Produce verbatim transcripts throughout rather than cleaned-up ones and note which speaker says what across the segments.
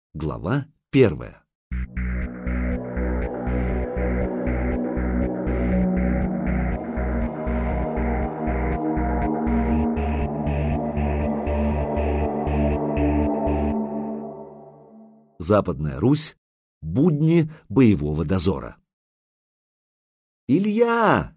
Speaker 1: Глава первая. Западная Русь. Будни боевого дозора. «Илья!»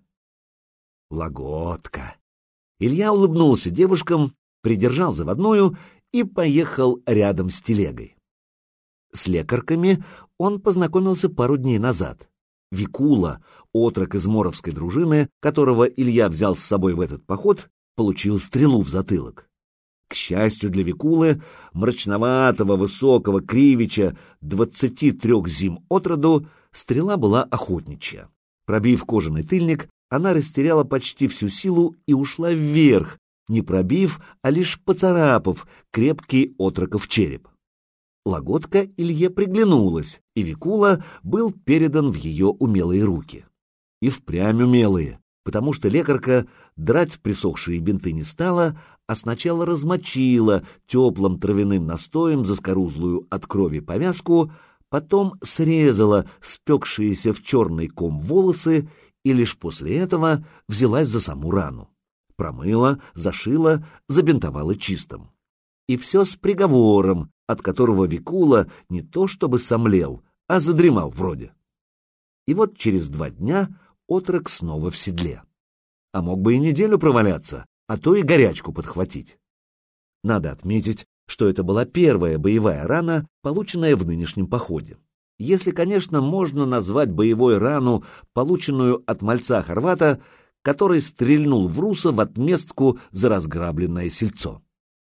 Speaker 1: Лагодка. Илья улыбнулся девушкам, придержал заводную и поехал рядом с телегой. С лекарками он познакомился пару дней назад. Викула, отрок из моровской дружины, которого Илья взял с собой в этот поход, получил стрелу в затылок. К счастью для Викулы, мрачноватого, высокого Кривича, двадцати трех зим от роду, стрела была охотничья. Пробив кожаный тыльник, она растеряла почти всю силу и ушла вверх, не пробив, а лишь поцарапав крепкий отроков череп. Лагодка Илье приглянулась, и Викула был передан в ее умелые руки. И впрямь умелые, потому что лекарка драть присохшие бинты не стала, а сначала размочила теплым травяным настоем заскорузлую от крови повязку, потом срезала спекшиеся в черный ком волосы и лишь после этого взялась за саму рану. Промыла, зашила, забинтовала чистым. И все с приговором, от которого Викула не то чтобы сомлел, а задремал вроде. И вот через два дня отрок снова в седле. А мог бы и неделю проваляться, а то и горячку подхватить. Надо отметить, что это была первая боевая рана, полученная в нынешнем походе. Если, конечно, можно назвать боевой рану, полученную от мальца-хорвата, который стрельнул в руса в отместку за разграбленное сельцо.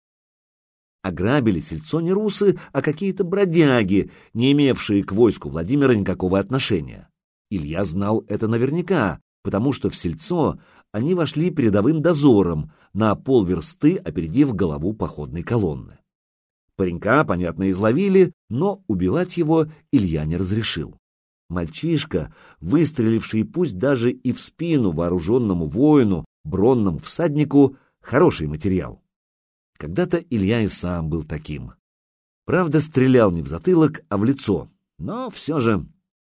Speaker 1: Ограбили сельцо не русы, а какие-то бродяги, не имевшие к войску Владимира никакого отношения. Илья знал это наверняка, потому что в сельцо они вошли передовым дозором, на полверсты опередив голову походной колонны. Паренька, понятно, изловили, но убивать его Илья не разрешил. Мальчишка, выстреливший пусть даже и в спину вооруженному воину, бронному всаднику, хороший материал. Когда-то Илья и сам был таким. Правда, стрелял не в затылок, а в лицо, но все же...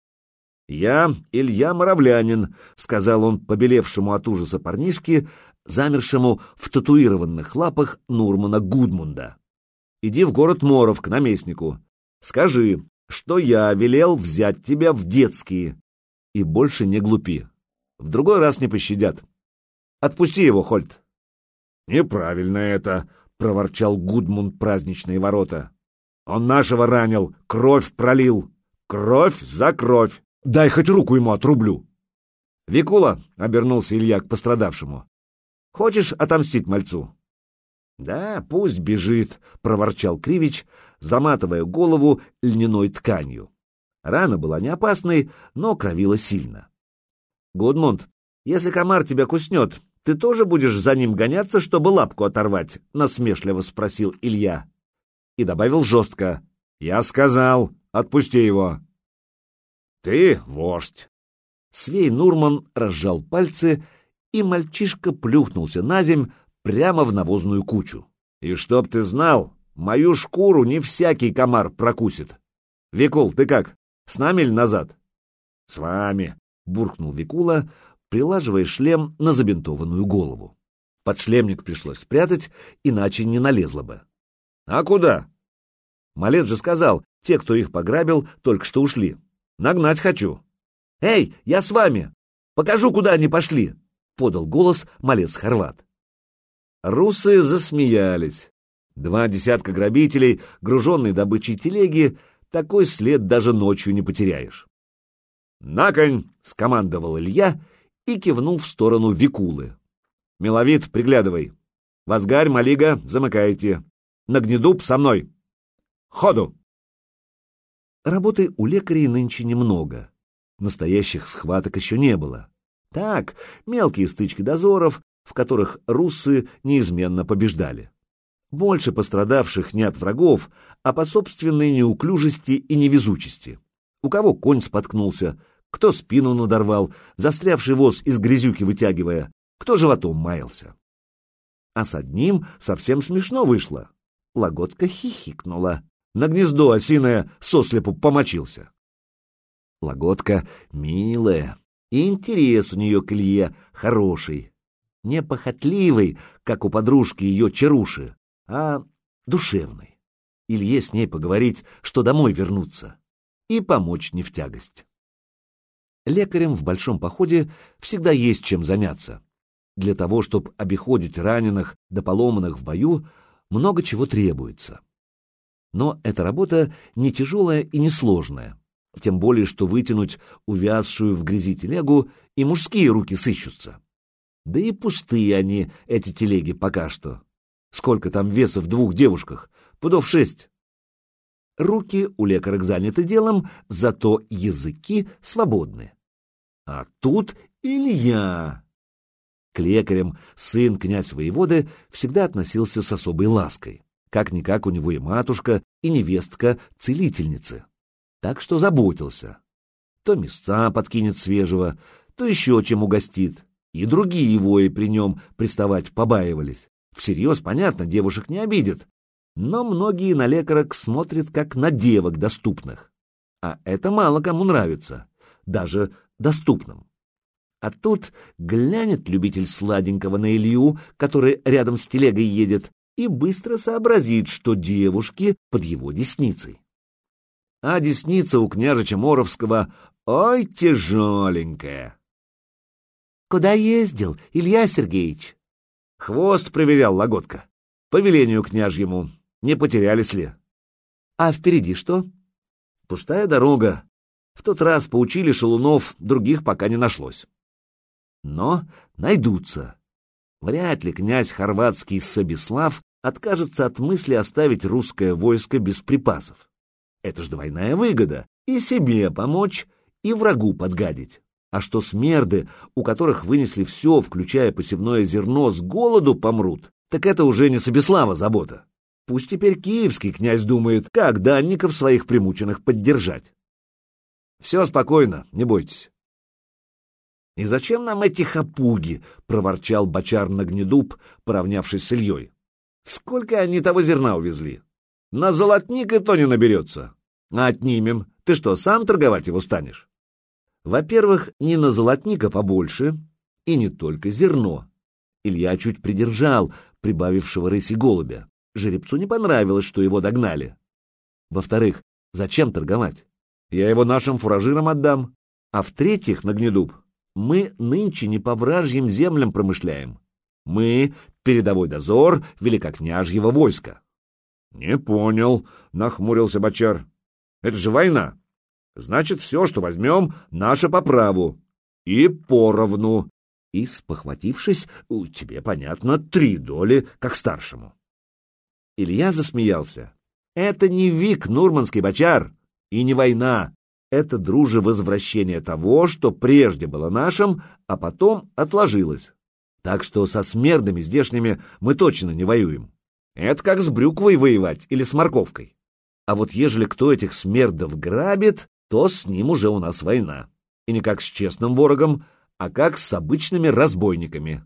Speaker 1: «Я Илья Моровлянин», — сказал он побелевшему от ужаса парнишке, замершему в татуированных лапах Нурмана Гудмунда. «Иди в город Моров к наместнику. Скажи, что я велел взять тебя в детские. И больше не глупи. В другой раз не пощадят. Отпусти его, Хольт». «Неправильно это», — проворчал Гудмунд праздничные ворота. «Он нашего ранил, кровь пролил. Кровь за кровь. Дай хоть руку ему отрублю». «Викула», — обернулся Илья к пострадавшему, — «хочешь отомстить мальцу?» «Да, пусть бежит», — проворчал Кривич, заматывая голову льняной тканью. Рана была не опасной, но кровила сильно. «Гудмунд, если комар тебя куснет, ты тоже будешь за ним гоняться, чтобы лапку оторвать?» — насмешливо спросил Илья. И добавил жестко: «Я сказал, отпусти его». «Ты вождь». Свей Нурман разжал пальцы, и мальчишка плюхнулся на земь прямо в навозную кучу. «И чтоб ты знал, мою шкуру не всякий комар прокусит. Викул, ты как, с нами или назад?» «С вами», — буркнул Викула, прилаживая шлем на забинтованную голову. Подшлемник пришлось спрятать, иначе не налезло бы. «А куда?» «Малец же сказал, те, кто их пограбил, только что ушли. Нагнать хочу». «Эй, я с вами! Покажу, куда они пошли!» — подал голос малец-хорват. Русы засмеялись. Два десятка грабителей, груженной добычей телеги, такой след даже ночью не потеряешь. «На конь!» — скомандовал Илья и кивнул в сторону Викулы. «Миловид, приглядывай. Вазгарь, Малига, замыкайте. Нагнедуб со мной. Ходу!» Работы у лекарей нынче немного. Настоящих схваток еще не было. Так, мелкие стычки дозоров, в которых руссы неизменно побеждали. Больше пострадавших не от врагов, а по собственной неуклюжести и невезучести. У кого конь споткнулся, кто спину надорвал, застрявший воз из грязюки вытягивая, кто животом маялся. А с одним совсем смешно вышло. Лагодка хихикнула. На гнездо осиное сослепу помочился. Лагодка милая, и интерес у нее к Илье хороший. Не похотливый, как у подружки ее Чаруши, а душевный. Илье с ней поговорить, что домой вернуться, и помочь не в тягость. Лекарям в большом походе всегда есть чем заняться. Для того, чтобы обиходить раненых да поломанных в бою, много чего требуется. Но эта работа не тяжелая и не сложная, тем более, что вытянуть увязшую в грязи телегу и мужские руки сыщутся. Да и пустые они, эти телеги, пока что. Сколько там веса в двух девушках? Пудов шесть. Руки у лекарок заняты делом, зато языки свободны. А тут Илья. К лекарям сын князь воеводы всегда относился с особой лаской. Как-никак у него и матушка, и невестка целительницы. Так что заботился. То мясца подкинет свежего, то еще чем угостит. И другие вои при нем приставать побаивались. Всерьез, понятно, девушек не обидит. Но многие на лекарок смотрят как на девок доступных. А это мало кому нравится, даже доступным. А тут глянет любитель сладенького на Илью, который рядом с телегой едет, и быстро сообразит, что девушки под его десницей. А десница у княжича Моровского ой тяжеленькая. — Куда ездил, Илья Сергеевич? — Хвост проверял, Лагодка. По велению княжьему. Не потерялись ли? — А впереди что? — Пустая дорога. В тот раз поучили шалунов, других пока не нашлось. Но найдутся. Вряд ли князь хорватский Собислав откажется от мысли оставить русское войско без припасов. Это ж двойная выгода — и себе помочь, и врагу подгадить. А что смерды, у которых вынесли все, включая посевное зерно, с голоду помрут, так это уже не Собислава забота. Пусть теперь киевский князь думает, как данников своих примученных поддержать. Все спокойно, не бойтесь. — И зачем нам эти хапуги? — проворчал бочар Нагнедуб, поравнявшись с Ильей. — Сколько они того зерна увезли? На золотник и то не наберется. А отнимем. Ты что, сам торговать его станешь? Во-первых, не на золотника побольше, и не только зерно. Илья чуть придержал прибавившего рыси голубя. Жеребцу не понравилось, что его догнали. Во-вторых, зачем торговать? Я его нашим фуражирам отдам. А в-третьих, Нагнедуб, мы нынче не по вражьим землям промышляем. Мы — передовой дозор великокняжьего войска. — Не понял, — нахмурился бочар. — Это же война. Значит, все, что возьмем, наше по праву. И поровну. И, спохватившись, у тебе, понятно, три доли, как старшему. Илья засмеялся. Это не вик, нурманский бочар, и не война. Это, друже, возвращение того, что прежде было нашим, а потом отложилось. Так что со смердами здешними мы точно не воюем. Это как с брюквой воевать или с морковкой. А вот ежели кто этих смердов грабит, то с ним уже у нас война. И не как с честным ворогом, а как с обычными разбойниками.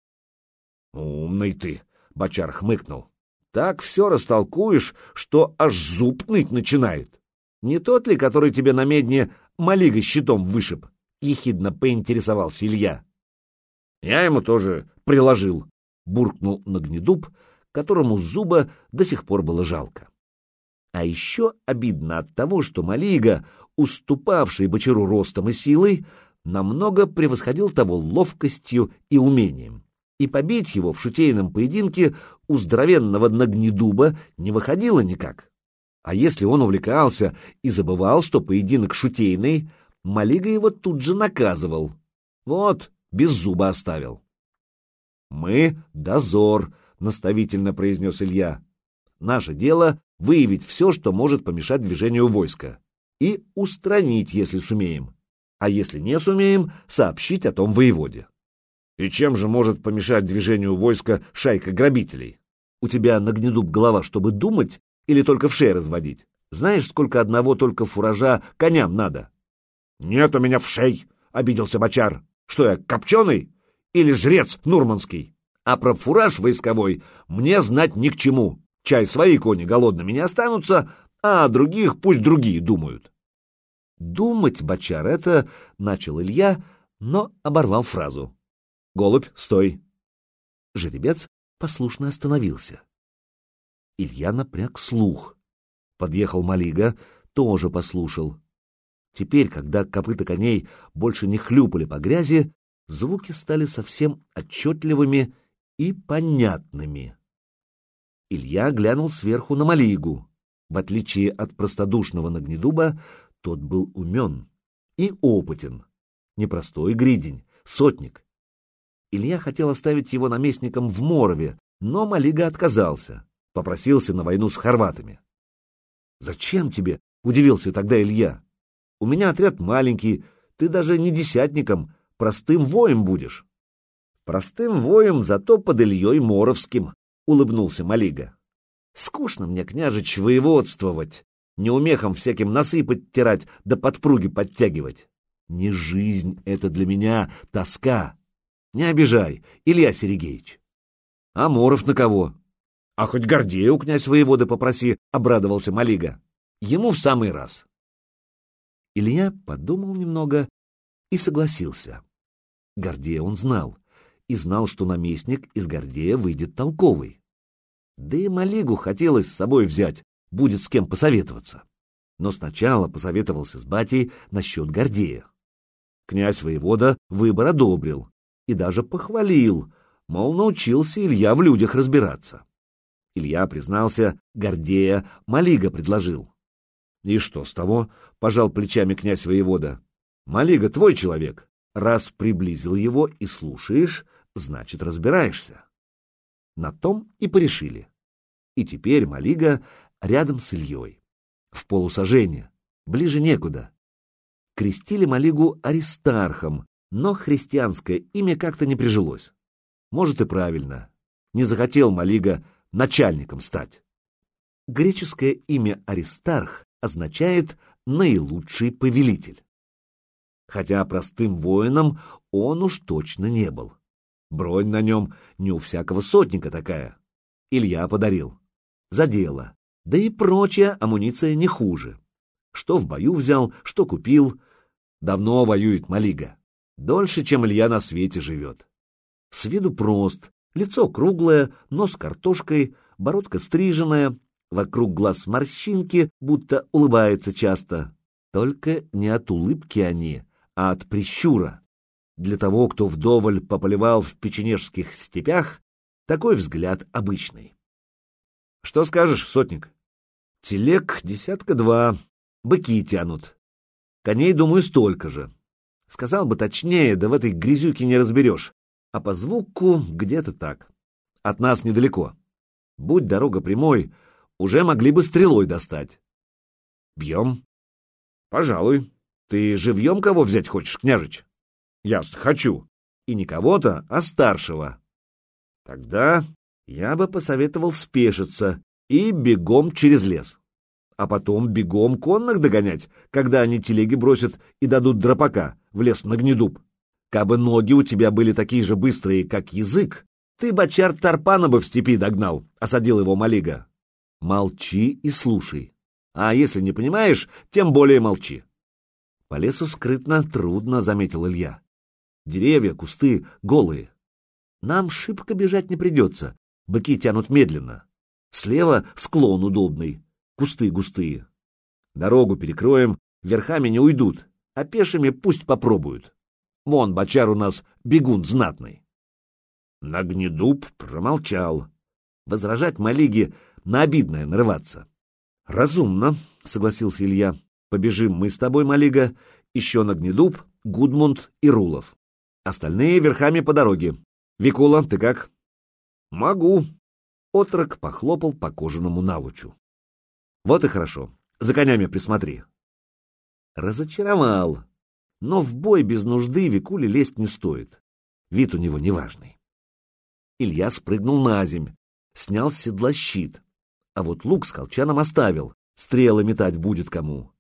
Speaker 1: — Умный ты, — бочар хмыкнул. — Так все растолкуешь, что аж зуб ныть начинает. Не тот ли, который тебе на медне малигой щитом вышиб? — ехидно поинтересовался Илья. — Я ему тоже приложил, — буркнул Нагнедуб, которому зуба до сих пор было жалко. А еще обидно от того, что Малига, уступавший бочару ростом и силой, намного превосходил того ловкостью и умением. И побить его в шутейном поединке у здоровенного Нагнедуба не выходило никак. А если он увлекался и забывал, что поединок шутейный, Малига его тут же наказывал. Вот, без зуба оставил. — Мы — дозор, — наставительно произнес Илья. — Наше дело — выявить все, что может помешать движению войска, и устранить, если сумеем. А если не сумеем, сообщить о том воеводе. И чем же может помешать движению войска шайка грабителей? У тебя, Нагнедуб, голова, чтобы думать или только вшей разводить? Знаешь, сколько одного только фуража коням надо? — Нет у меня вшей, — обиделся бочар. — Что я, копченый? Или жрец нурманский? А про фураж войсковой мне знать ни к чему. Чай свои кони голодными не останутся, а о других пусть другие думают. Думать, бочар, это, начал Илья, но оборвал фразу. Голубь, стой. Жеребец послушно остановился. Илья напряг слух. Подъехал Малига, тоже послушал. Теперь, когда копыта коней больше не хлюпали по грязи, звуки стали совсем отчетливыми и понятными. Илья глянул сверху на Малигу. В отличие от простодушного Нагнедуба, тот был умен и опытен. Непростой гридень, сотник. Илья хотел оставить его наместником в Морове, но Малига отказался, попросился на войну с хорватами. «Зачем тебе?» — удивился тогда Илья. «У меня отряд маленький, ты даже не десятником, простым воем будешь». «Простым воем, зато под Ильей Моровским», — улыбнулся Малига. «Скучно мне, княжич, воеводствовать, неумехом всяким носы подтирать да подпруги подтягивать. Не жизнь это для меня, тоска. Не обижай, Илья Сергеевич». «А Моров на кого?» «А хоть Гордея у князь воеводы попроси», — обрадовался Малига. «Ему в самый раз». Илья подумал немного и согласился. Гордея он знал, и знал, что наместник из Гордея выйдет толковый. Да и Малигу хотелось с собой взять, будет с кем посоветоваться. Но сначала посоветовался с батей насчет Гордея. Князь воевода выбор одобрил и даже похвалил, мол, научился Илья в людях разбираться. Илья признался, Гордея Малига предложил. «И что с того?» — пожал плечами князь воевода. «Малига твой человек. Раз приблизил его и слушаешь, значит, разбираешься». На том и порешили. И теперь Малига рядом с Ильей. В полусажении, ближе некуда. Крестили Малигу Аристархом, но христианское имя как-то не прижилось. Может, и правильно. Не захотел Малига начальником стать. Греческое имя Аристарх означает «наилучший повелитель». Хотя простым воином он уж точно не был. Бронь на нем не у всякого сотника такая. Илья подарил. За дело. Да и прочая амуниция не хуже. Что в бою взял, что купил. Давно воюет Малига. Дольше, чем Илья на свете живет. С виду прост. Лицо круглое, нос картошкой, бородка стриженная, вокруг глаз морщинки, будто улыбается часто. Только не от улыбки они, а от прищура. Для того, кто вдоволь пополивал в печенежских степях, такой взгляд обычный. Что скажешь, сотник? Телег десятка два, быки тянут. Коней, думаю, столько же. Сказал бы точнее, да в этой грязюке не разберешь. А по звуку где-то так. От нас недалеко. Будь дорога прямой, уже могли бы стрелой достать. Бьем? Пожалуй. Ты живьем кого взять хочешь, княжич? Ясно, хочу. И не кого-то, а старшего. Тогда я бы посоветовал спешиться и бегом через лес. А потом бегом конных догонять, когда они телеги бросят и дадут драпака в лес Нагнедуб. Кабы ноги у тебя были такие же быстрые, как язык, ты, бочар, Тарпана бы в степи догнал, — осадил его Малига. Молчи и слушай. А если не понимаешь, тем более молчи. По лесу скрытно трудно, — заметил Илья. Деревья, кусты голые. Нам шибко бежать не придется, быки тянут медленно. Слева склон удобный, кусты густые. Дорогу перекроем, верхами не уйдут, а пешими пусть попробуют. Вон, бочар у нас бегун знатный. Нагнедуб промолчал. Возражать Малиге на обидное нарываться. Разумно, — согласился Илья. Побежим мы с тобой, Малига, еще Нагнедуб, Гудмунд и Рулов. Остальные верхами по дороге. Викула, ты как? Могу. Отрок похлопал по кожаному налучу. Вот и хорошо. За конями присмотри. Разочаровал. Но в бой без нужды Викуле лезть не стоит. Вид у него неважный. Илья спрыгнул на земь, снял с седла щит, а вот лук с колчаном оставил, стрелы метать будет кому.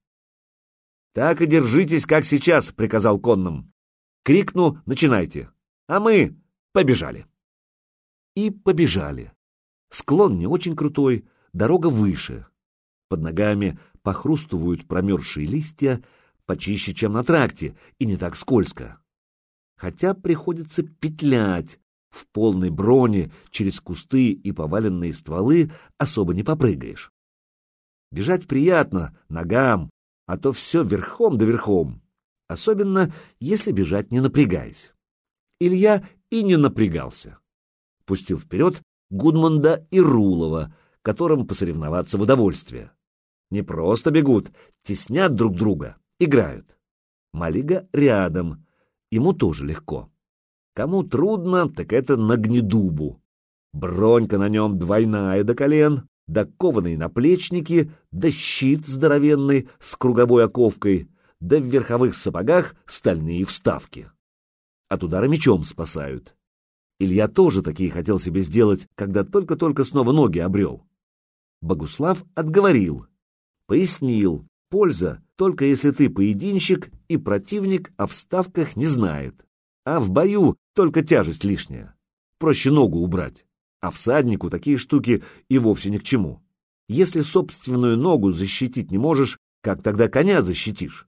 Speaker 1: — Так и держитесь, как сейчас, — приказал конным. — Крикну, начинайте, а мы побежали. И побежали. Склон не очень крутой, дорога выше. Под ногами похрустывают промерзшие листья, почище, чем на тракте, и не так скользко. Хотя приходится петлять. В полной броне через кусты и поваленные стволы особо не попрыгаешь. Бежать приятно, ногам, а то все верхом да верхом, особенно если бежать не напрягаясь. Илья и не напрягался. Пустил вперед Гудмунда и Рулова, которым посоревноваться в удовольствие. Не просто бегут, теснят друг друга, играют. Малига рядом, ему тоже легко. Кому трудно, так это на Гнедубу. Бронька на нем двойная до колен, да кованые наплечники, да щит здоровенный с круговой оковкой, да в верховых сапогах стальные вставки. От удара мечом спасают. Илья тоже такие хотел себе сделать, когда только-только снова ноги обрел. Богуслав отговорил, пояснил, польза только если ты поединщик и противник о вставках не знает. А в бою только тяжесть лишняя. Проще ногу убрать. А всаднику такие штуки и вовсе ни к чему. Если собственную ногу защитить не можешь, как тогда коня защитишь?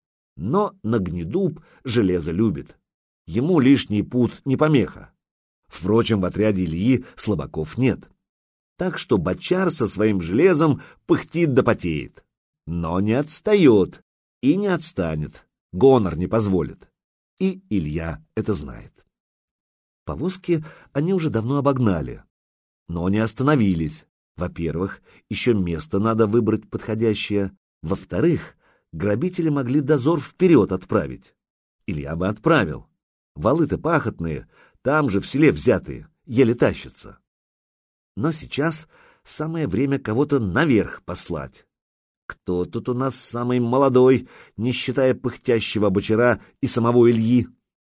Speaker 1: Но на Гнедуб железо любит. Ему лишний пут не помеха. Впрочем, в отряде Ильи слабаков нет. Так что бочар со своим железом пыхтит да потеет. Но не отстает и не отстанет. Гонор не позволит. И Илья это знает. Повозки они уже давно обогнали, но не остановились. Во-первых, еще место надо выбрать подходящее. Во-вторых, грабители могли дозор вперед отправить. Илья бы отправил. Валы-то пахотные, там же в селе взятые, еле тащатся. Но сейчас самое время кого-то наверх послать. Кто тут у нас самый молодой, не считая пыхтящего бочара и самого Ильи?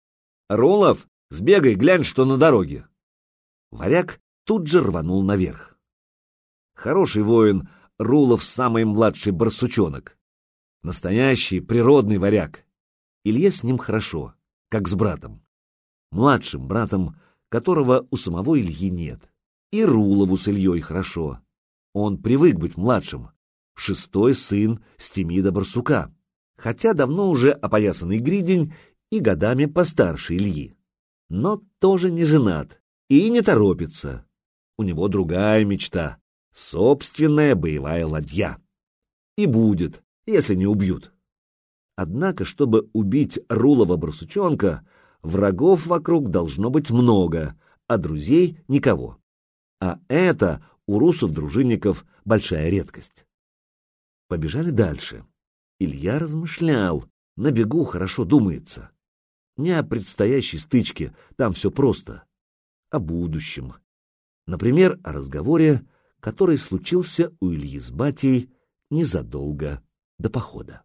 Speaker 1: Рулов, сбегай, глянь, что на дороге. Варяг тут же рванул наверх. Хороший воин, Рулов самый младший барсучонок. Настоящий природный варяг. Илье с ним хорошо, как с братом. Младшим братом, которого у самого Ильи нет. И Рулову с Ильей хорошо. Он привык быть младшим. Шестой сын Стемида Барсука, хотя давно уже опоясанный гридень и годами постарше Ильи. Но тоже не женат и не торопится. У него другая мечта — собственная боевая ладья. И будет, если не убьют. Однако, чтобы убить Рулова-барсучонка, врагов вокруг должно быть много, а друзей — никого. А это у русов-дружинников большая редкость. Побежали дальше. Илья размышлял, на бегу хорошо думается. Не о предстоящей стычке, там все просто. О будущем. Например, о разговоре, который случился у Ильи с батей незадолго до похода.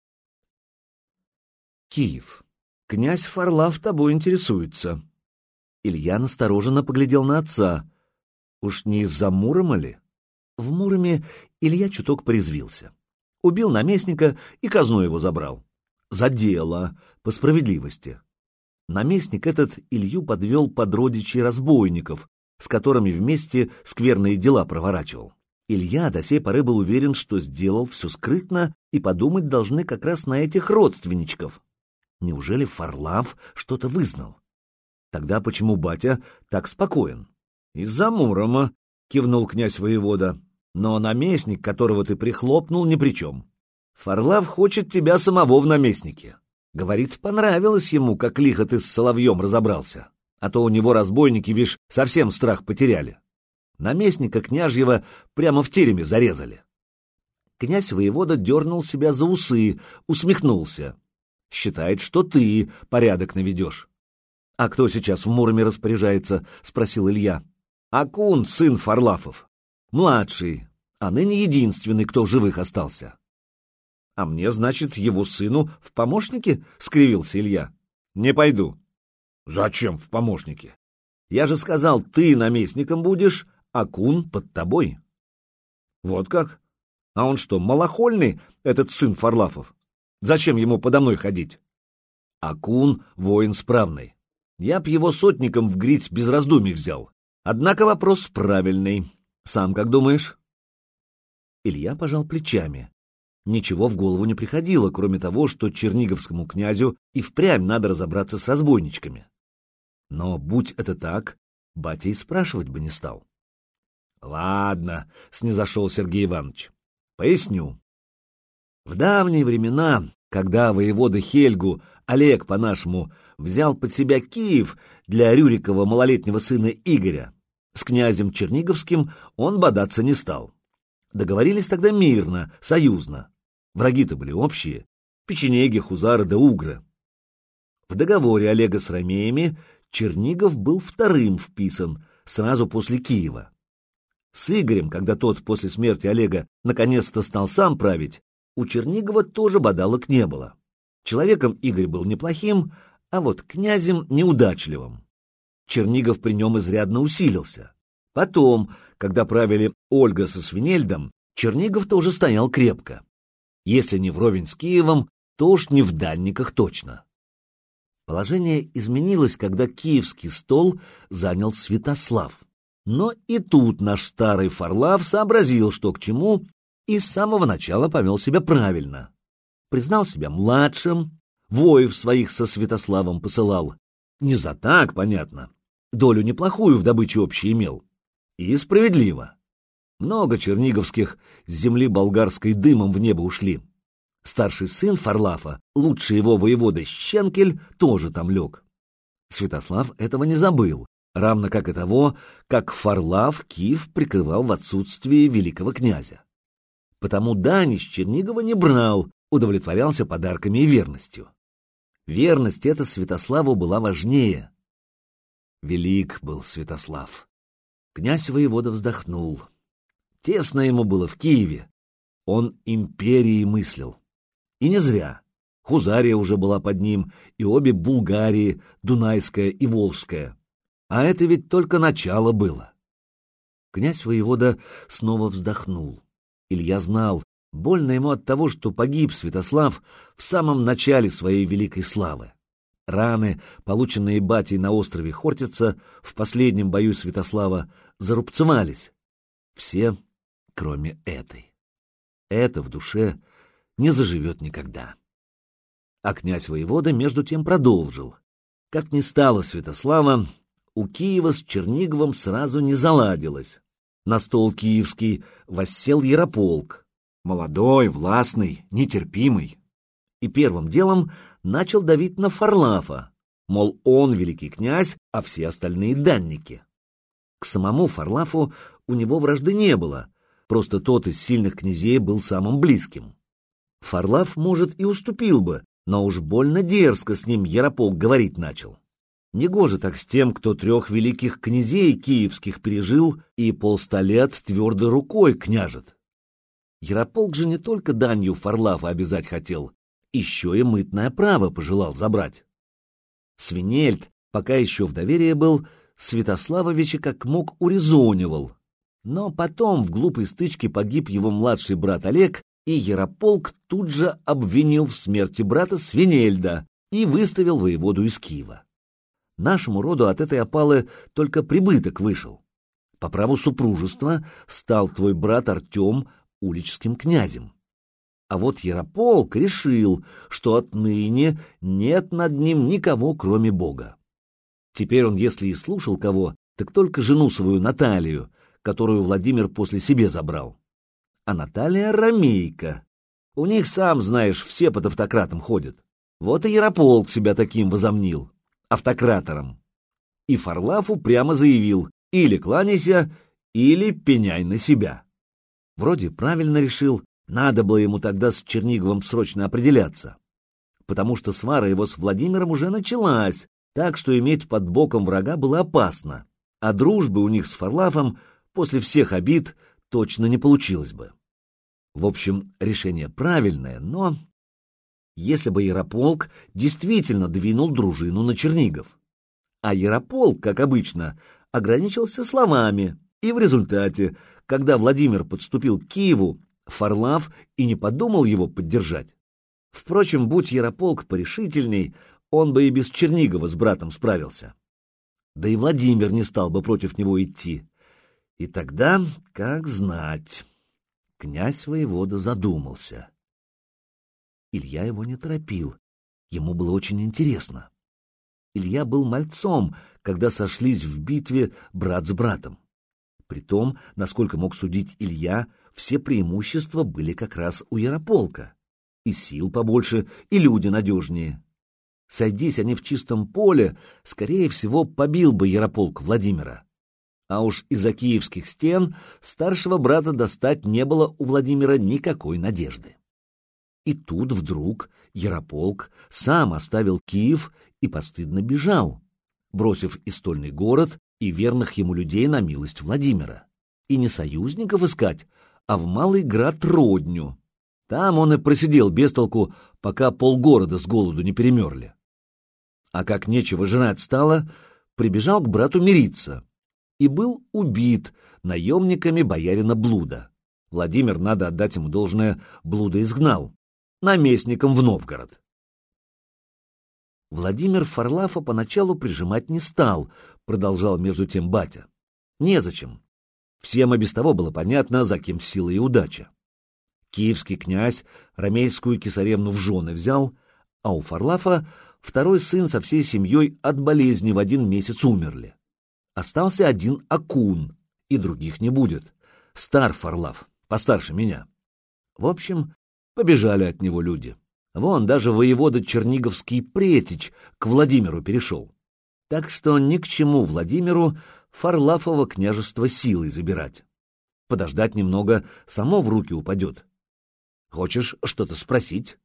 Speaker 1: Киев. Князь Фарлав тобой интересуется. Илья настороженно поглядел на отца. Уж не из-за Мурома ли? В Муроме Илья чуток порезвился. Убил наместника и казну его забрал. За дело, по справедливости. Наместник этот Илью подвел под родичей разбойников, с которыми вместе скверные дела проворачивал. Илья до сей поры был уверен, что сделал все скрытно, и подумать должны как раз на этих родственничков. Неужели Фарлав что-то вызнал? Тогда почему батя так спокоен? Из-за Мурома, кивнул князь-воевода. Но наместник, которого ты прихлопнул, ни при чем. Фарлав хочет тебя самого в наместнике. Говорит, понравилось ему, как лихо ты с Соловьем разобрался. А то у него разбойники, вишь, совсем страх потеряли. Наместника княжьего прямо в тереме зарезали. Князь-воевода дернул себя за усы, усмехнулся. Считает, что ты порядок наведешь. — А кто сейчас в Муроме распоряжается? — спросил Илья. — Акун, сын Фарлафов. Младший, а ныне единственный, кто в живых остался. — А мне, значит, его сыну в помощники? — скривился Илья. — Не пойду. — Зачем в помощники? Я же сказал, ты наместником будешь, а Кун под тобой. — Вот как? А он что, малохольный, этот сын Фарлафов? Зачем ему подо мной ходить? — Акун — воин справный. Я б его сотником в Грить без раздумий взял. Однако вопрос правильный. Сам как думаешь? Илья пожал плечами. Ничего в голову не приходило, кроме того, что черниговскому князю и впрямь надо разобраться с разбойничками. Но, будь это так, батя и спрашивать бы не стал. — Ладно, — снизошел Сергей Иванович, — поясню. В давние времена, когда воевода Хельгу, Олег по-нашему, взял под себя Киев для Рюрикова малолетнего сына Игоря, с князем Черниговским он бодаться не стал. Договорились тогда мирно, союзно. Враги-то были общие — печенеги, хузары да угры. В договоре Олега с ромеями Чернигов был вторым вписан, сразу после Киева. С Игорем, когда тот после смерти Олега наконец-то стал сам править, у Чернигова тоже бодалок не было. Человеком Игорь был неплохим, а вот князем неудачливым. Чернигов при нем изрядно усилился. Потом, когда правили Ольга со Свинельдом, Чернигов тоже стоял крепко. Если не вровень с Киевом, то уж не в дальниках точно. Положение изменилось, когда киевский стол занял Святослав. Но и тут наш старый Фарлав сообразил, что к чему, и с самого начала повел себя правильно. Признал себя младшим, воев своих со Святославом посылал. Не за так, понятно. Долю неплохую в добыче общей имел. И справедливо. Много черниговских с земли болгарской дымом в небо ушли. Старший сын Фарлафа, лучший его воевода Щенкель, тоже там лег. Святослав этого не забыл, равно как и того, как Фарлав Киев прикрывал в отсутствие великого князя. Потому дань из Чернигова не брал, удовлетворялся подарками и верностью. Верность эта Святославу была важнее. Велик был Святослав. Князь-воевода вздохнул. Тесно ему было в Киеве. Он империей мыслил. И не зря. Хузария уже была под ним, и обе Булгарии, Дунайская и Волжская. А это ведь только начало было. Князь-воевода снова вздохнул. Илья знал, больно ему от того, что погиб Святослав в самом начале своей великой славы. Раны, полученные батей на острове Хортица, в последнем бою Святослава, зарубцевались. Все, кроме этой. Это в душе не заживет никогда. А князь-воевода между тем продолжил. Как ни стало Святослава, у Киева с Черниговым сразу не заладилось. На стол киевский воссел Ярополк. Молодой, властный, нетерпимый. И первым делом начал давить на Фарлафа, мол, он великий князь, а все остальные данники. К самому Фарлафу у него вражды не было, просто тот из сильных князей был самым близким. Фарлаф, может, и уступил бы, но уж больно дерзко с ним Ярополк говорить начал. Негоже так с тем, кто трех великих князей киевских пережил и полста лет твердой рукой княжет. Ярополк же не только данью Фарлафа обязать хотел, еще и мытное право пожелал забрать. Свинельд, пока еще в доверии был, Святославовича как мог урезонивал. Но потом в глупой стычке погиб его младший брат Олег, и Ярополк тут же обвинил в смерти брата Свинельда и выставил воеводу из Киева. Нашему роду от этой опалы только прибыток вышел. По праву супружества стал твой брат Артем уличским князем. А вот Ярополк решил, что отныне нет над ним никого, кроме Бога. Теперь он, если и слушал кого, так только жену свою Наталью, которую Владимир после себе забрал. А Наталья — ромейка. У них, сам знаешь, все под автократом ходят. Вот и Ярополк себя таким возомнил, автократором. И Фарлафу прямо заявил: или кланяйся, или пеняй на себя. Вроде правильно решил, надо было ему тогда с Черниговым срочно определяться. Потому что свара его с Владимиром уже началась, так что иметь под боком врага было опасно, а дружбы у них с Фарлафом после всех обид точно не получилось бы. В общем, решение правильное, но если бы Ярополк действительно двинул дружину на Чернигов. А Ярополк, как обычно, ограничился словами, и в результате, когда Владимир подступил к Киеву, Фарлаф и не подумал его поддержать. Впрочем, будь Ярополк порешительней, он бы и без Чернигова с братом справился. Да и Владимир не стал бы против него идти. И тогда, как знать... Князь воевода задумался. Илья его не торопил, ему было очень интересно. Илья был мальцом, когда сошлись в битве брат с братом. Притом, насколько мог судить Илья, все преимущества были как раз у Ярополка. И сил побольше, и люди надежнее. Сойдись они в чистом поле, скорее всего, побил бы Ярополк Владимира. А уж из-за киевских стен старшего брата достать не было у Владимира никакой надежды. И тут вдруг Ярополк сам оставил Киев и постыдно бежал, бросив и стольный город, и верных ему людей на милость Владимира. И не союзников искать, а в Малый Град родню. Там он и просидел без толку, пока полгорода с голоду не перемерли. А как нечего жрать стало, прибежал к брату мириться и был убит наемниками боярина Блуда. Владимир, надо отдать ему должное, Блуда изгнал, наместником в Новгород. Владимир Фарлафа поначалу прижимать не стал, продолжал между тем батя. Незачем. Всем и без того было понятно, за кем сила и удача. Киевский князь ромейскую кесаревну в жены взял, а у Фарлафа второй сын со всей семьей от болезни в один месяц умерли. Остался один Акун, и других не будет. Стар Фарлаф, постарше меня. В общем, побежали от него люди. Вон даже воевода Черниговский Претич к Владимиру перешел. Так что ни к чему Владимиру Фарлафово княжество силой забирать. Подождать немного, само в руки упадет. Хочешь что-то спросить?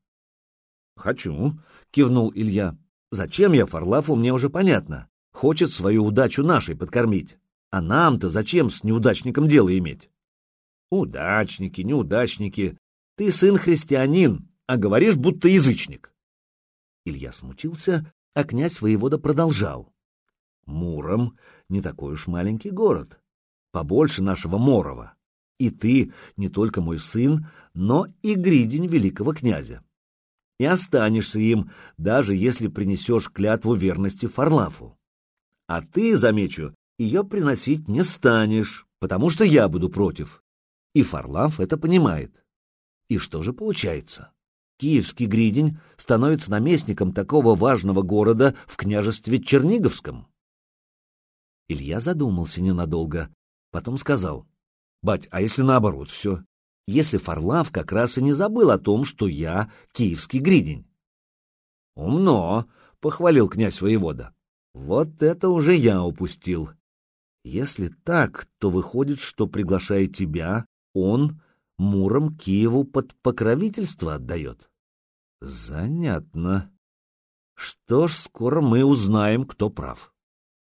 Speaker 1: Хочу, кивнул Илья. Зачем я Фарлафу, мне уже понятно. Хочет свою удачу нашей подкормить. А нам-то зачем с неудачником дело иметь? Удачники, неудачники. Ты сын христианин, а говоришь, будто язычник. Илья смутился, а князь воевода продолжал. Муром не такой уж маленький город, побольше нашего Морова. И ты не только мой сын, но и гридень великого князя. И останешься им, даже если принесешь клятву верности Фарлафу. А ты, замечу, ее приносить не станешь, потому что я буду против. И Фарлаф это понимает. И что же получается? Киевский гридень становится наместником такого важного города в княжестве Черниговском? Илья задумался ненадолго, потом сказал: «Бать, а если наоборот все? Если Фарлаф как раз и не забыл о том, что я киевский гридень?» «Умно», — похвалил князь воевода. «Вот это уже я упустил. Если так, то выходит, что, приглашая тебя, он Муром Киеву под покровительство отдает». «Занятно. Что ж, скоро мы узнаем, кто прав».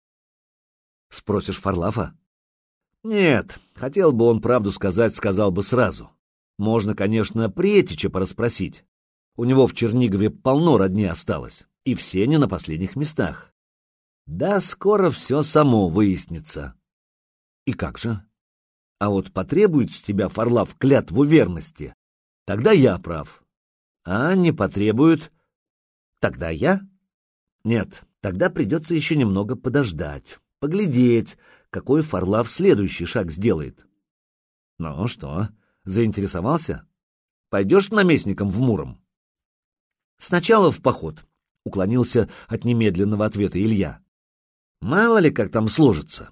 Speaker 1: «Спросишь Фарлафа?» «Нет, хотел бы он правду сказать, сказал бы сразу. Можно, конечно, Претича порасспросить. У него в Чернигове полно родни осталось, и все не на последних местах. Да, скоро все само выяснится». «И как же? А вот потребует с тебя, Фарлаф, клятву верности, тогда я прав. А не потребует, тогда я? Нет, тогда придется еще немного подождать, поглядеть, какой Фарлаф следующий шаг сделает». «Ну что, заинтересовался? Пойдешь наместником в Муром?» «Сначала в поход», — уклонился от немедленного ответа Илья. «Мало ли, как там сложится».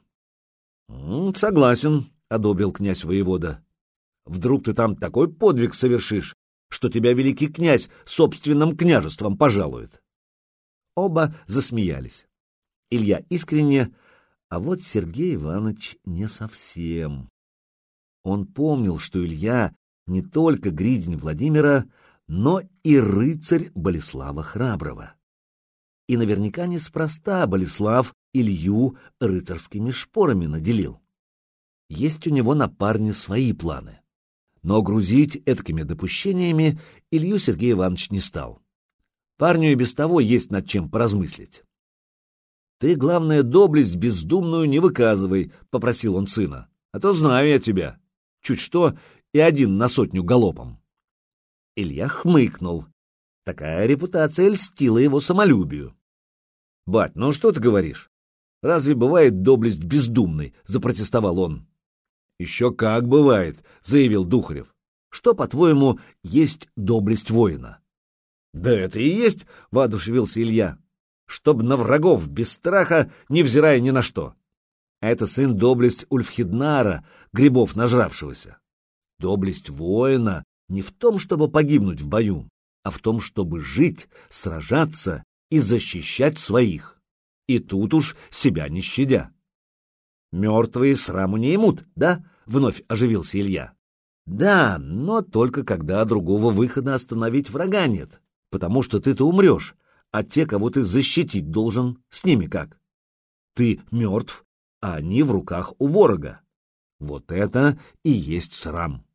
Speaker 1: «Согласен», — одобрил князь воевода. «Вдруг ты там такой подвиг совершишь, что тебя великий князь собственным княжеством пожалует». Оба засмеялись. Илья искренне, а вот Сергей Иванович не совсем. Он помнил, что Илья не только гридень Владимира, но и рыцарь Болеслава Храброго. И наверняка неспроста Болеслав Илью рыцарскими шпорами наделил. Есть у него на парне свои планы. Но грузить эткими допущениями Илью Сергей Иванович не стал. Парню и без того есть над чем поразмыслить. «Ты, главное, доблесть бездумную не выказывай», — попросил он сына, — «а то знаю я тебя. Чуть что, и один на сотню галопом». Илья хмыкнул. Такая репутация льстила его самолюбию. «Бать, ну что ты говоришь? Разве бывает доблесть бездумной?» — запротестовал он. «Еще как бывает», — заявил Духарев. Что, по-твоему, есть доблесть воина? Да это и есть, воодушевился Илья, чтоб на врагов без страха, невзирая ни на что. Это сын доблесть Ульфхеднара, грибов нажравшегося. Доблесть воина не в том, чтобы погибнуть в бою, а в том, чтобы жить, сражаться и защищать своих. И тут уж себя не щадя. Мертвые сраму не имут, да? Вновь оживился Илья. Да, но только когда другого выхода остановить врага нет, потому что ты-то умрешь, а те, кого ты защитить должен, с ними как? Ты мертв, а они в руках у ворога. Вот это и есть срам.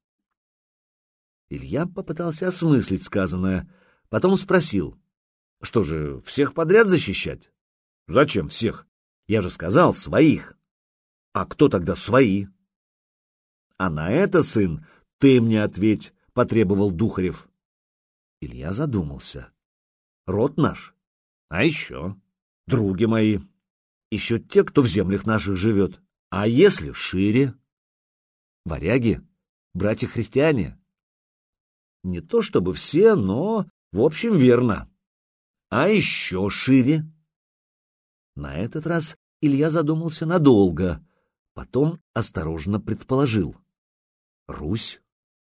Speaker 1: Илья попытался осмыслить сказанное, потом спросил: что же, всех подряд защищать? Зачем всех? Я же сказал, своих. А кто тогда свои? А на это, сын, ты мне ответь, потребовал Духарев. Илья задумался. Род наш. А еще други мои. Еще те, кто в землях наших живет. А если шире? Варяги? Братья-христиане? Не то чтобы все, но, в общем, верно. А еще шире? На этот раз Илья задумался надолго, потом осторожно предположил. Русь?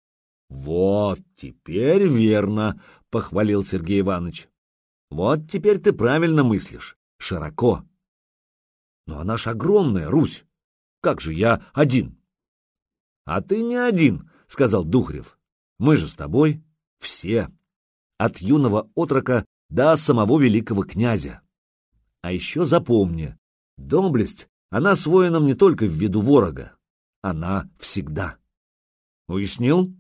Speaker 1: Вот теперь верно, похвалил Сергей Иванович. Вот теперь ты правильно мыслишь, широко. Но она ж огромная, Русь. Как же я один? А ты не один, сказал Духарев. Мы же с тобой все, от юного отрока до самого великого князя. А еще запомни, доблесть, она с воином не только в виду ворога, она всегда. Уяснил?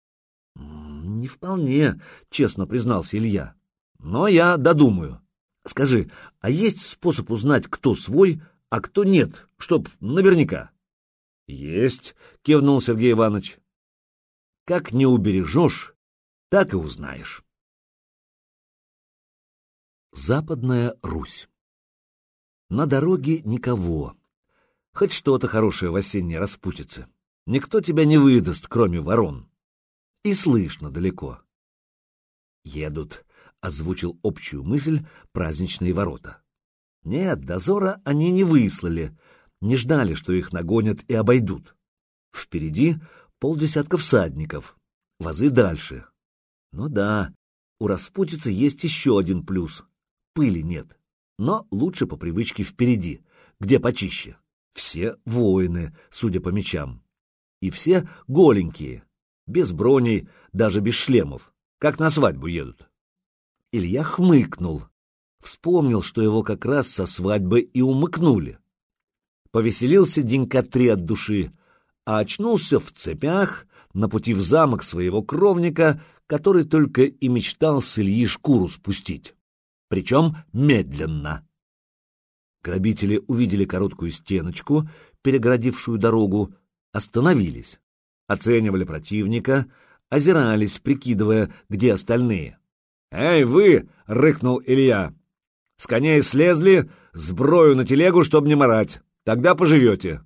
Speaker 1: Не вполне, честно признался Илья. Но я додумаю. Скажи, а есть способ узнать, кто свой, а кто нет, чтоб наверняка? Есть, кивнул Сергей Иванович. Как не убережешь, так и узнаешь. Западная Русь. На дороге никого. Хоть что-то хорошее в осенней распутице. Никто тебя не выдаст, кроме ворон. И слышно далеко. Едут, озвучил общую мысль праздничные ворота. Нет, дозора они не выслали, не ждали, что их нагонят и обойдут. Впереди полдесятка всадников, вазы дальше. Ну да, у распутицы есть еще один плюс. Пыли нет, но лучше по привычке впереди, где почище. Все воины, судя по мечам. И все голенькие, без броней, даже без шлемов, как на свадьбу едут. Илья хмыкнул, вспомнил, что его как раз со свадьбы и умыкнули. Повеселился денька три от души, а очнулся в цепях на пути в замок своего кровника, который только и мечтал с Ильи шкуру спустить. Причем медленно. Грабители увидели короткую стеночку, перегородившую дорогу, остановились, оценивали противника, озирались, прикидывая, где остальные. «Эй, вы!» — рыкнул Илья. «С коней слезли, сброю на телегу, чтоб не марать. Тогда поживете».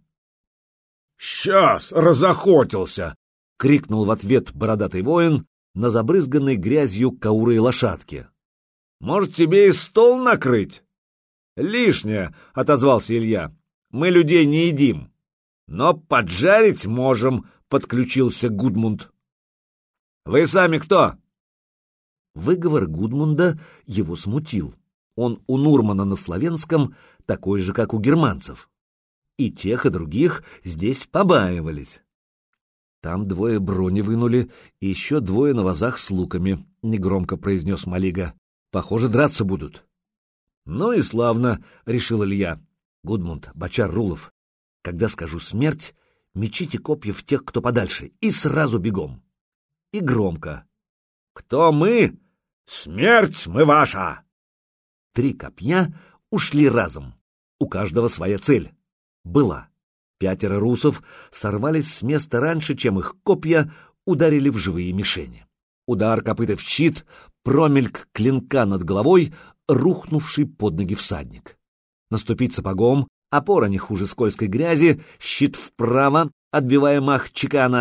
Speaker 1: «Сейчас разохотился!» — крикнул в ответ бородатый воин на забрызганной грязью каурой лошадке. «Может, тебе и стол накрыть?» «Лишнее», — отозвался Илья. «Мы людей не едим». «Но поджарить можем», — подключился Гудмунд. «Вы сами кто?» Выговор Гудмунда его смутил. Он у Нурмана на славянском такой же, как у германцев. И тех, и других здесь побаивались. Там двое брони вынули, и еще двое на вазах с луками, — негромко произнес Малига. Похоже, драться будут. Ну и славно, — решил Илья. Гудмунд, бочар Рулов, когда скажу смерть, мечите копья в тех, кто подальше, и сразу бегом. И громко. Кто мы? Смерть мы ваша! Три копья ушли разом. У каждого своя цель. Была. Пятеро русов сорвались с места раньше, чем их копья ударили в живые мишени. Удар копыта в щит, промельк клинка над головой, рухнувший под ноги всадник. Наступить сапогом, опора не хуже скользкой грязи, щит вправо, отбивая мах чекана,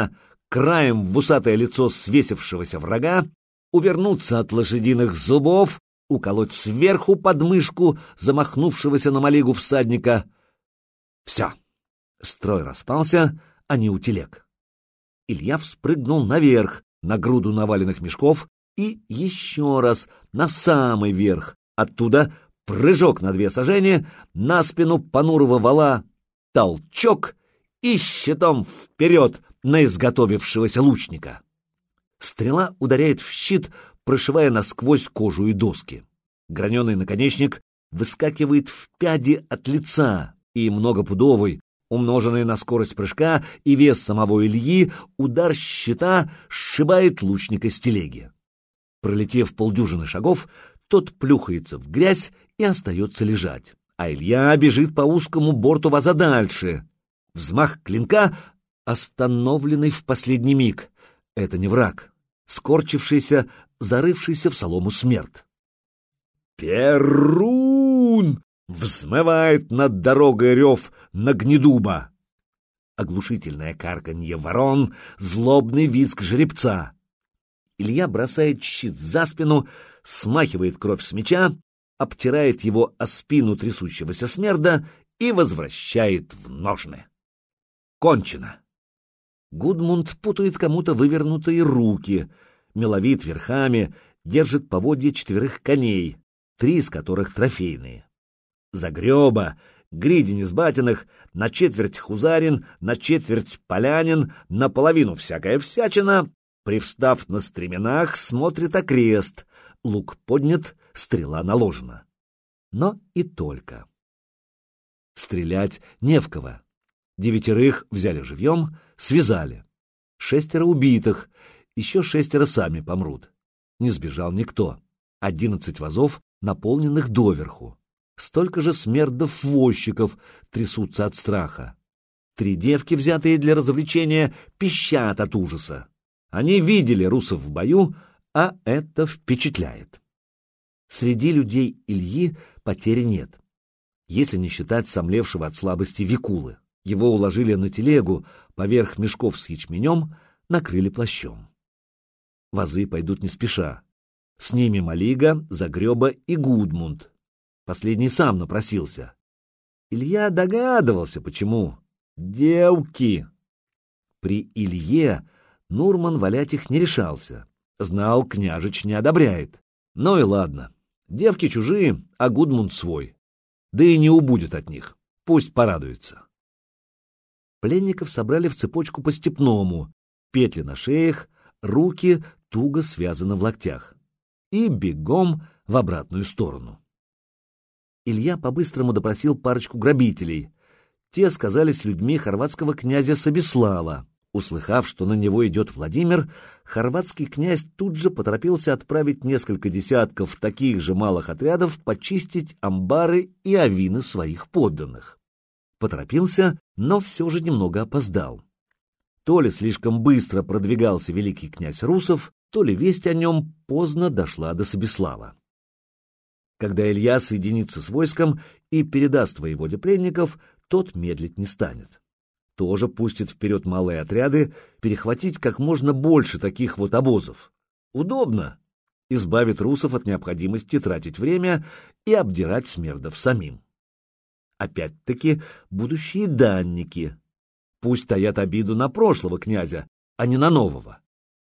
Speaker 1: краем в усатое лицо свесившегося врага, увернуться от лошадиных зубов, уколоть сверху подмышку замахнувшегося на малигу всадника. Все. Строй распался, а не у телег. Илья вспрыгнул наверх, на груду наваленных мешков, и еще раз на самый верх. Оттуда прыжок на две сажени, на спину понурого вала, толчок и щитом вперед на изготовившегося лучника. Стрела ударяет в щит, прошивая насквозь кожу и доски. Граненый наконечник выскакивает в пяди от лица, и многопудовый, умноженный на скорость прыжка и вес самого Ильи, удар щита сшибает лучника с телеги. Пролетев полдюжины шагов, тот плюхается в грязь и остается лежать, а Илья бежит по узкому борту ваза дальше. Взмах клинка, остановленный в последний миг. Это не враг, скорчившийся, зарывшийся в солому смерть. «Перун!» — взмывает над дорогой рев Нагнедуба. Оглушительное карканье ворон, злобный визг жеребца. Илья бросает щит за спину, смахивает кровь с меча, обтирает его о спину трясущегося смерда и возвращает в ножны. Кончено. Гудмунд путает кому-то вывернутые руки, меловит верхами, держит поводья четверых коней, три из которых трофейные. Загреба, гридень из батиных, на четверть хузарин, на четверть полянин, наполовину всякая всячина, привстав на стременах, смотрит окрест, лук поднят, стрела наложена. Но и только. Стрелять не в кого. Девятерых взяли живьем, связали. Шестеро убитых, еще шестеро сами помрут. Не сбежал никто. Одиннадцать вазов, наполненных доверху. Столько же смердов-возчиков трясутся от страха. Три девки, взятые для развлечения, пищат от ужаса. Они видели русов в бою, а это впечатляет. Среди людей Ильи потери нет, если не считать сомлевшего от слабости Викулы. Его уложили на телегу, поверх мешков с ячменем накрыли плащом. Вазы пойдут не спеша. С ними Малига, Загреба и Гудмунд. Последний сам напросился. Илья догадывался, почему. Девки! При Илье Нурман валять их не решался. Знал, княжич не одобряет. Ну и ладно. Девки чужие, а Гудмунд свой. Да и не убудет от них. Пусть порадуется. Пленников собрали в цепочку по степному. Петли на шеях, руки туго связаны в локтях. И бегом в обратную сторону. Илья по-быстрому допросил парочку грабителей. Те сказались людьми хорватского князя Собеслава. Услыхав, что на него идет Владимир, хорватский князь тут же поторопился отправить несколько десятков таких же малых отрядов почистить амбары и авины своих подданных. Поторопился, но все же немного опоздал. То ли слишком быстро продвигался великий князь русов, то ли весть о нем поздно дошла до Собеслава. Когда Илья соединится с войском и передаст воеводе пленников, тот медлить не станет. Тоже пустит вперед малые отряды, перехватить как можно больше таких вот обозов. Удобно. Избавит русов от необходимости тратить время и обдирать смердов самим. Опять-таки будущие данники. Пусть таят обиду на прошлого князя, а не на нового.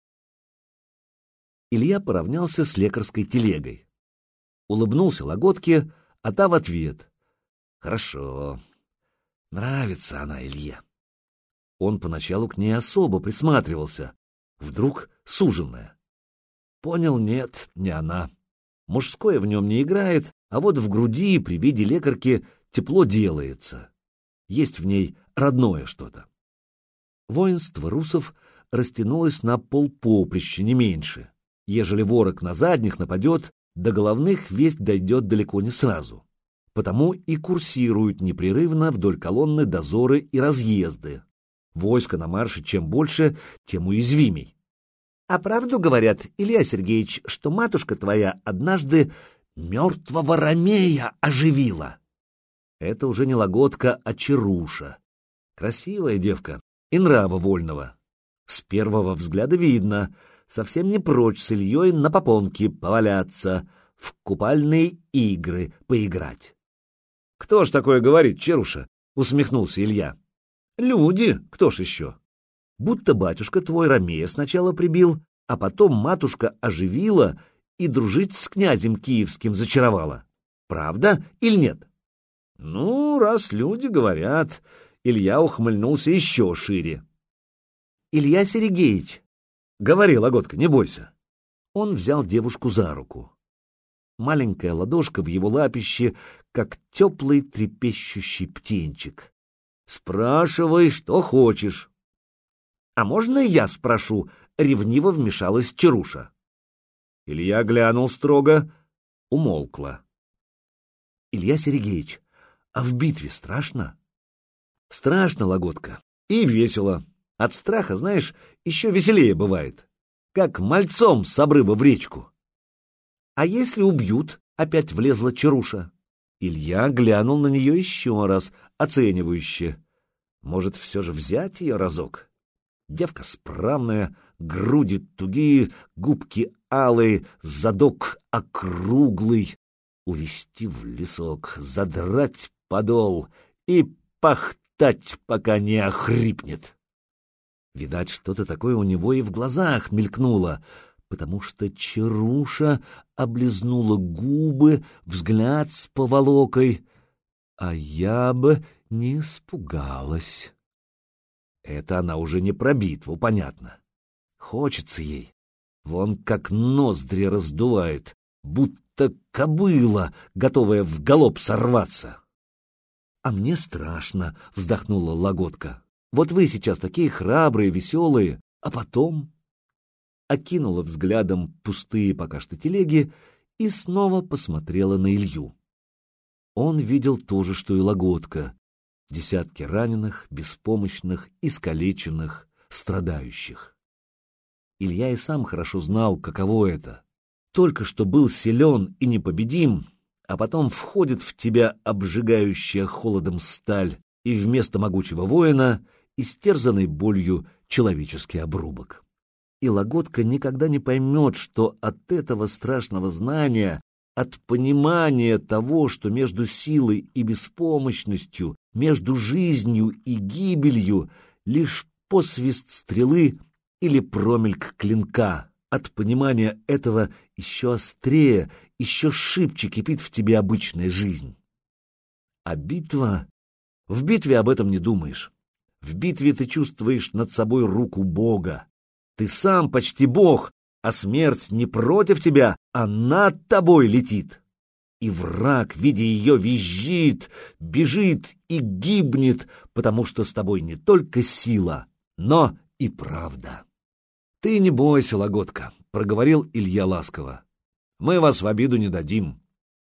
Speaker 1: Илья поравнялся с лекарской телегой. Улыбнулся Лаготке, а та в ответ. Хорошо. Нравится она Илье. Он поначалу к ней особо присматривался. Вдруг суженая. Понял, нет, не она. Мужское в нем не играет, а вот в груди при виде лекарки тепло делается. Есть в ней родное что-то. Воинство русов растянулось на полпоприща, не меньше. Ежели ворог на задних нападет, до головных весть дойдет далеко не сразу. Потому и курсируют непрерывно вдоль колонны дозоры и разъезды. Войско на марше чем больше, тем уязвимей. А правду говорят, Илья Сергеевич, что матушка твоя однажды мертвого ромея оживила. Это уже не Лаготка, а Чаруша. Красивая девка и нрава вольного. С первого взгляда видно, совсем не прочь с Ильей на попонке поваляться, в купальные игры поиграть. — Кто ж такое говорит, Чаруша? — усмехнулся Илья. — Люди, кто ж еще? Будто батюшка твой Ромея сначала прибил, а потом матушка оживила и дружить с князем киевским зачаровала. Правда или нет? — Ну, раз люди говорят... Илья ухмыльнулся еще шире. — Илья Сергеевич, — говори, Лаготка, не бойся. Он взял девушку за руку. Маленькая ладошка в его лапище, как теплый трепещущий птенчик. — Спрашивай, что хочешь. — А можно я спрошу? — ревниво вмешалась Чаруша. Илья глянул строго, умолкла. — Илья Сергеевич, а в битве страшно? — Страшно, Лаготка, и весело. От страха, знаешь, еще веселее бывает. Как мальцом с обрыва в речку. — А если убьют? — опять влезла Чаруша. Илья глянул на нее еще раз, оценивающе. Может, все же взять ее разок? Девка справная, груди тугие, губки алые, задок округлый. Увести в лесок, задрать подол и пахтать, пока не охрипнет. Видать, что-то такое у него и в глазах мелькнуло, потому что Чаруша облизнула губы, взгляд с поволокой, а я бы не испугалась. Это она уже не про битву, понятно. Хочется ей. Вон как ноздри раздувает, будто кобыла, готовая в галоп сорваться. — А мне страшно, — вздохнула Лаготка. — Вот вы сейчас такие храбрые, веселые, а потом... Окинула взглядом пустые пока что телеги и снова посмотрела на Илью. Он видел то же, что и Лаготка. Десятки раненых, беспомощных, искалеченных, страдающих. Илья и сам хорошо знал, каково это. Только что был силен и непобедим, а потом входит в тебя обжигающая холодом сталь, и вместо могучего воина истерзанный болью человеческий обрубок. И Лаготка никогда не поймет, что от этого страшного знания, от понимания того, что между силой и беспомощностью, между жизнью и гибелью лишь посвист стрелы или промельк клинка, от понимания этого еще острее, еще шибче кипит в тебе обычная жизнь. А битва... В битве об этом не думаешь. В битве ты чувствуешь над собой руку Бога. Ты сам почти Бог, а смерть не против тебя, а над тобой летит. И враг, видя ее, визжит, бежит и гибнет, потому что с тобой не только сила, но и правда. — Ты не бойся, Лаготка, — проговорил Илья ласково. — Мы вас в обиду не дадим.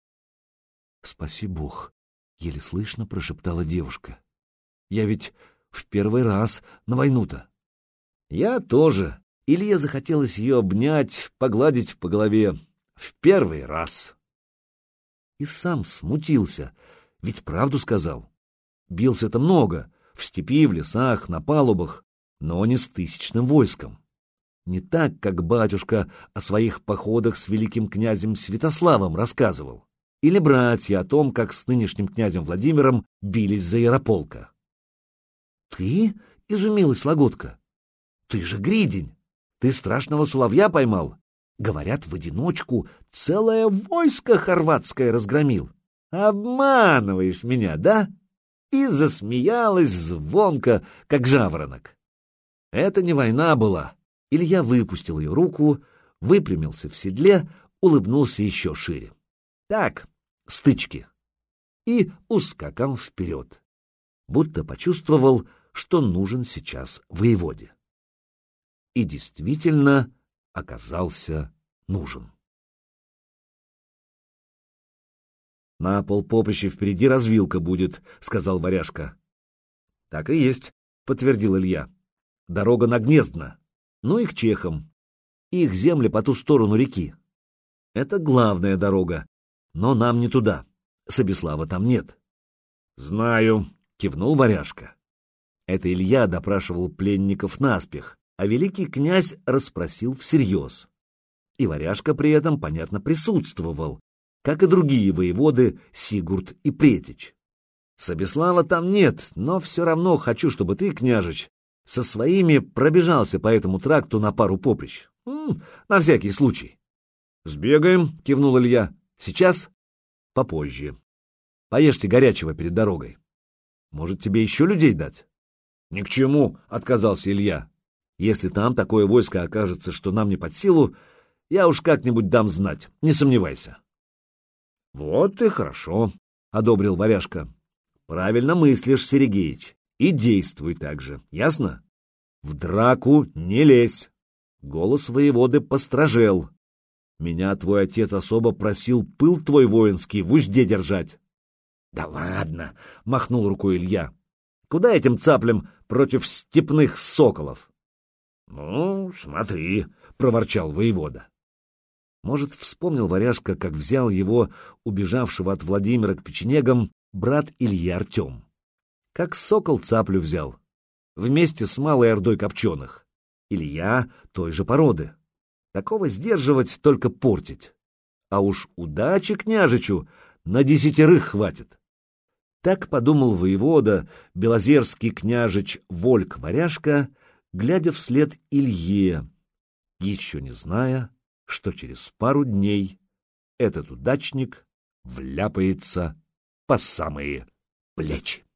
Speaker 1: — Спаси Бог, — еле слышно прошептала девушка. — Я ведь в первый раз на войну-то. — Я тоже. Илье захотелось ее обнять, погладить по голове. В первый раз. И сам смутился, ведь правду сказал. Бился-то много, в степи, в лесах, на палубах, но не с тысячным войском. Не так, как батюшка о своих походах с великим князем Святославом рассказывал, или братья о том, как с нынешним князем Владимиром бились за Ярополка. — Ты? — изумилась Лаготка. — Ты же гридень! Ты страшного соловья поймал? Говорят, в одиночку целое войско хорватское разгромил. Обманываешь меня, да? И засмеялась звонко, как жаворонок. Это не война была. Илья выпустил ее руку, выпрямился в седле, улыбнулся еще шире. Так, стычки. И ускакал вперед, будто почувствовал, что нужен сейчас воеводе. И действительно оказался нужен. — На полпоприща впереди развилка будет, — сказал Варяжка. — Так и есть, — подтвердил Илья. — Дорога на Гнездно, ну и к чехам. Их земли по ту сторону реки. Это главная дорога, но нам не туда. Собеслава там нет. — Знаю, — кивнул Варяжка. Это Илья допрашивал пленников наспех, а великий князь расспросил всерьез. И Варяжка при этом, понятно, присутствовал, как и другие воеводы Сигурд и Претич. Собеслава там нет, но все равно хочу, чтобы ты, княжич, со своими пробежался по этому тракту на пару поприщ. М-м, на всякий случай. «Сбегаем», — кивнул Илья. «Сейчас?» «Попозже. Поешьте горячего перед дорогой. Может, тебе еще людей дать?» «Ни к чему», — отказался Илья. «Если там такое войско окажется, что нам не под силу, я уж как-нибудь дам знать, не сомневайся». «Вот и хорошо», — одобрил Варяжка. «Правильно мыслишь, Сергеич, и действуй так же, ясно? В драку не лезь». Голос воеводы постражел. «Меня твой отец особо просил пыл твой воинский в узде держать». «Да ладно», — махнул рукой Илья. «Куда этим цаплям против степных соколов?» «Ну, смотри», — проворчал воевода. Может, вспомнил Варяжка, как взял его, убежавшего от Владимира к печенегам, брат Илья Артем. Как сокол цаплю взял, вместе с малой ордой копченых. Илья той же породы. Такого сдерживать, только портить. А уж удачи княжичу на десятерых хватит. Так подумал воевода, белозерский княжич Вольк-Варяжка, глядя вслед Илье, еще не зная, что через пару дней этот удачник вляпается по самые плечи.